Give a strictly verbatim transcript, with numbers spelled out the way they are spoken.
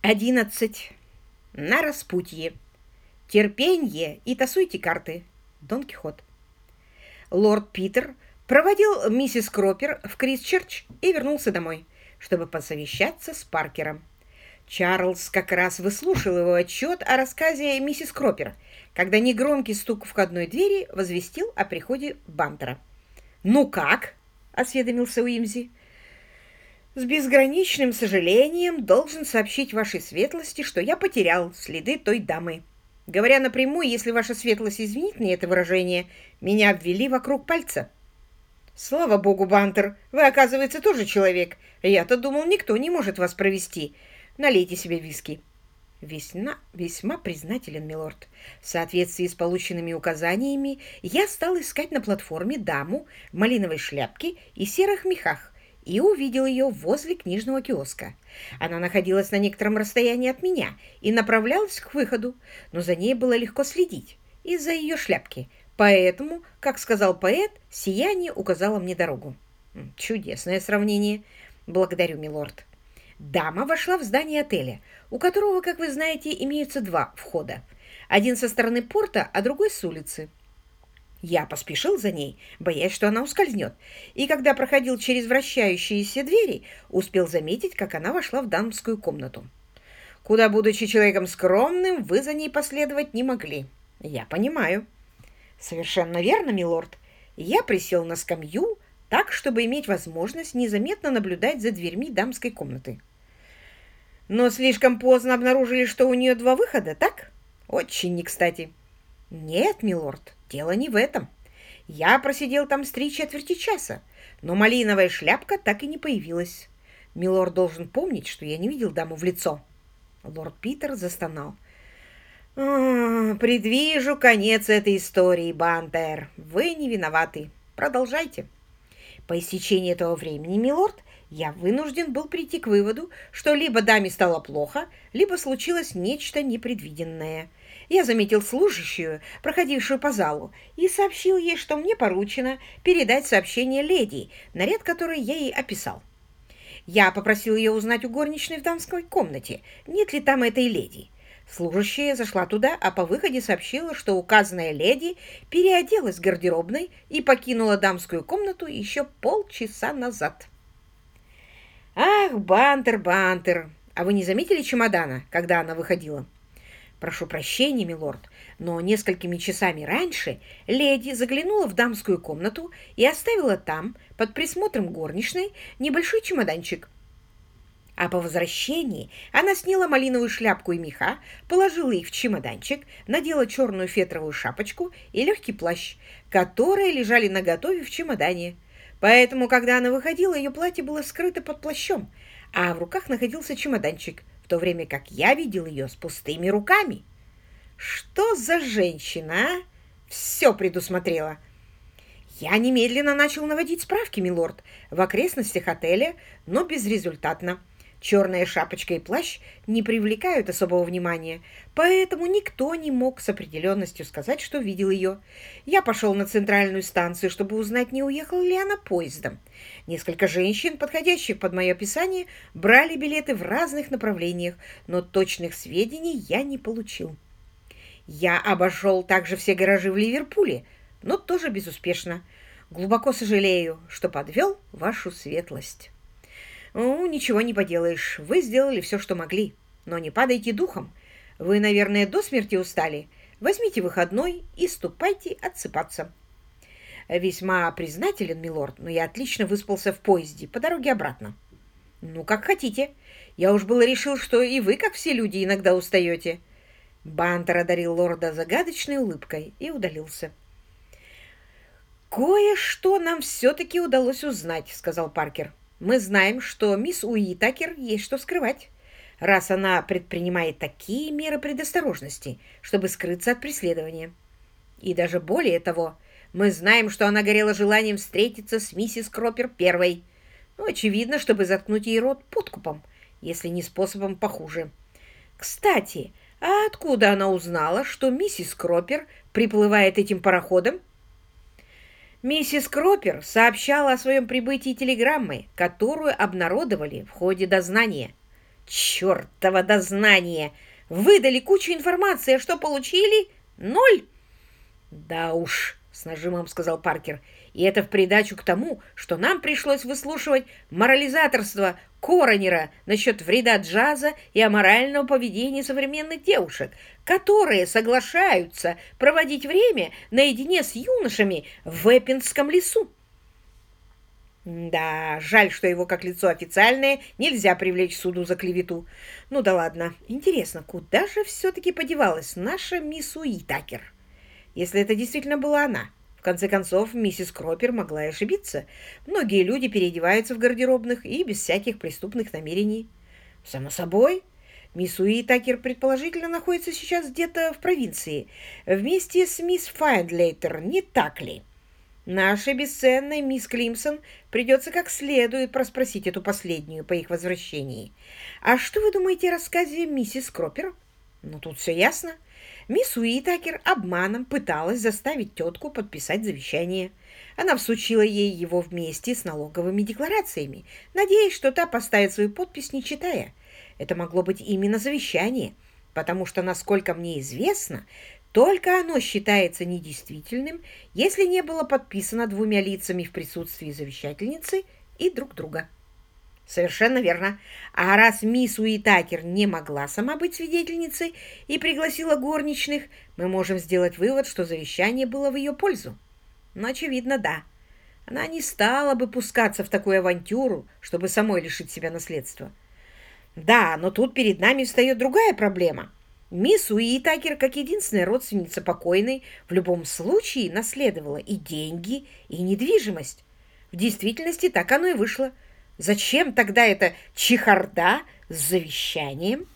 Одиннадцать. На распутье. Терпенье и тасуйте карты. Дон Кихот. Лорд Питер проводил миссис Кропер в Крисчерч и вернулся домой, чтобы посовещаться с Паркером. Чарльз как раз выслушал его отчет о рассказе миссис Кропер, когда негромкий стук входной двери возвестил о приходе Бантера. «Ну как?» — осведомился Уимзи. «С безграничным сожалением должен сообщить вашей светлости, что я потерял следы той дамы. Говоря напрямую, если ваша светлость извинит мне это выражение, меня обвели вокруг пальца». «Слава богу, Бантер, вы, оказывается, тоже человек. Я-то думал, никто не может вас провести. Налейте себе виски». «Весьма, весьма признателен, милорд. В соответствии с полученными указаниями я стал искать на платформе даму в малиновой шляпке и серых мехах и увидел ее возле книжного киоска. Она находилась на некотором расстоянии от меня и направлялась к выходу, но за ней было легко следить из-за ее шляпки. Поэтому, как сказал поэт, сияние указало мне дорогу». «Чудесное сравнение. Благодарю, милорд». Дама вошла в здание отеля, у которого, как вы знаете, имеются два входа. Один со стороны порта, а другой с улицы. Я поспешил за ней, боясь, что она ускользнет, и когда проходил через вращающиеся двери, успел заметить, как она вошла в дамскую комнату. Куда, будучи человеком скромным, вы за ней последовать не могли. Я понимаю. Совершенно верно, милорд. Я присел на скамью, так, чтобы иметь возможность незаметно наблюдать за дверьми дамской комнаты. Но слишком поздно обнаружили, что у нее два выхода, так? Очень не кстати. Нет, милорд, дело не в этом. Я просидел там с три четверти часа, но малиновая шляпка так и не появилась. Милорд должен помнить, что я не видел даму в лицо. Лорд Питер застонал. «А, предвижу конец этой истории, Бантер. Вы не виноваты. Продолжайте». По истечении этого времени, милорд, я вынужден был прийти к выводу, что либо даме стало плохо, либо случилось нечто непредвиденное. Я заметил служащую, проходившую по залу, и сообщил ей, что мне поручено передать сообщение леди, наряд которой я ей описал. Я попросил ее узнать у горничной в дамской комнате, нет ли там этой леди. Служащая зашла туда, а по выходе сообщила, что указанная леди переоделась в гардеробной и покинула дамскую комнату еще полчаса назад. «Ах, Бантер, Бантер! А вы не заметили чемодана, когда она выходила?» «Прошу прощения, милорд, но несколькими часами раньше леди заглянула в дамскую комнату и оставила там, под присмотром горничной, небольшой чемоданчик. А по возвращении она сняла малиновую шляпку и меха, положила их в чемоданчик, надела черную фетровую шапочку и легкий плащ, которые лежали наготове в чемодане. Поэтому, когда она выходила, ее платье было скрыто под плащом, а в руках находился чемоданчик, в то время как я видел ее с пустыми руками. Что за женщина, а? Все предусмотрела. Я немедленно начал наводить справки, милорд, в окрестностях отеля, но безрезультатно. Черная шапочка и плащ не привлекают особого внимания, поэтому никто не мог с определенностью сказать, что видел ее. Я пошел на центральную станцию, чтобы узнать, не уехала ли она поездом. Несколько женщин, подходящих под мое описание, брали билеты в разных направлениях, но точных сведений я не получил. Я обошел также все гаражи в Ливерпуле, но тоже безуспешно. Глубоко сожалею, что подвел вашу светлость. Ну, ничего не поделаешь. Вы сделали все, что могли. Но не падайте духом. Вы, наверное, до смерти устали. Возьмите выходной и ступайте отсыпаться. Весьма признателен, милорд, но я отлично выспался в поезде по дороге обратно. Ну, как хотите. Я уж было решил, что и вы, как все люди, иногда устаете. Бантер одарил лорда загадочной улыбкой и удалился. «Кое-что нам все-таки удалось узнать», — сказал Паркер. «Мы знаем, что мисс Уитакер есть что скрывать, раз она предпринимает такие меры предосторожности, чтобы скрыться от преследования. И даже более того, мы знаем, что она горела желанием встретиться с миссис Кропер первой. Ну, очевидно, чтобы заткнуть ей рот подкупом, если не способом похуже. Кстати, а откуда она узнала, что миссис Кропер приплывает этим пароходом?» Миссис Кропер сообщала о своем прибытии телеграммой, которую обнародовали в ходе дознания. Чёртово дознание! Выдали кучу информации, а что получили? Ноль! Да уж, с нажимом сказал Паркер. И это в придачу к тому, что нам пришлось выслушивать морализаторство Коронера насчет вреда джаза и аморального поведения современных девушек, которые соглашаются проводить время наедине с юношами в Эппинском лесу. Да, жаль, что его как лицо официальное нельзя привлечь к суду за клевету. Ну да ладно. Интересно, куда же все-таки подевалась наша мисс Уитакер? Если это действительно была она. В конце концов, миссис Кропер могла и ошибиться. Многие люди переодеваются в гардеробных и без всяких преступных намерений. Само собой, мисс Уитакер предположительно находится сейчас где-то в провинции, вместе с мисс Файндлейтер, не так ли? Нашей бесценной мисс Климсон придется как следует проспросить эту последнюю по их возвращении. А что вы думаете о рассказе миссис Кропер? Ну, тут все ясно. Мисс Уитакер обманом пыталась заставить тетку подписать завещание. Она всучила ей его вместе с налоговыми декларациями, надеясь, что та поставит свою подпись, не читая. Это могло быть именно завещание, потому что, насколько мне известно, только оно считается недействительным, если не было подписано двумя лицами в присутствии завещательницы и друг друга. Совершенно верно. А раз мисс Уитакер не могла сама быть свидетельницей и пригласила горничных, мы можем сделать вывод, что завещание было в ее пользу. Но, очевидно, да. Она не стала бы пускаться в такую авантюру, чтобы самой лишить себя наследства. Да, но тут перед нами встает другая проблема. Мисс Уитакер, как единственная родственница покойной, в любом случае наследовала и деньги, и недвижимость. В действительности так оно и вышло. Зачем тогда эта чехарда с завещанием?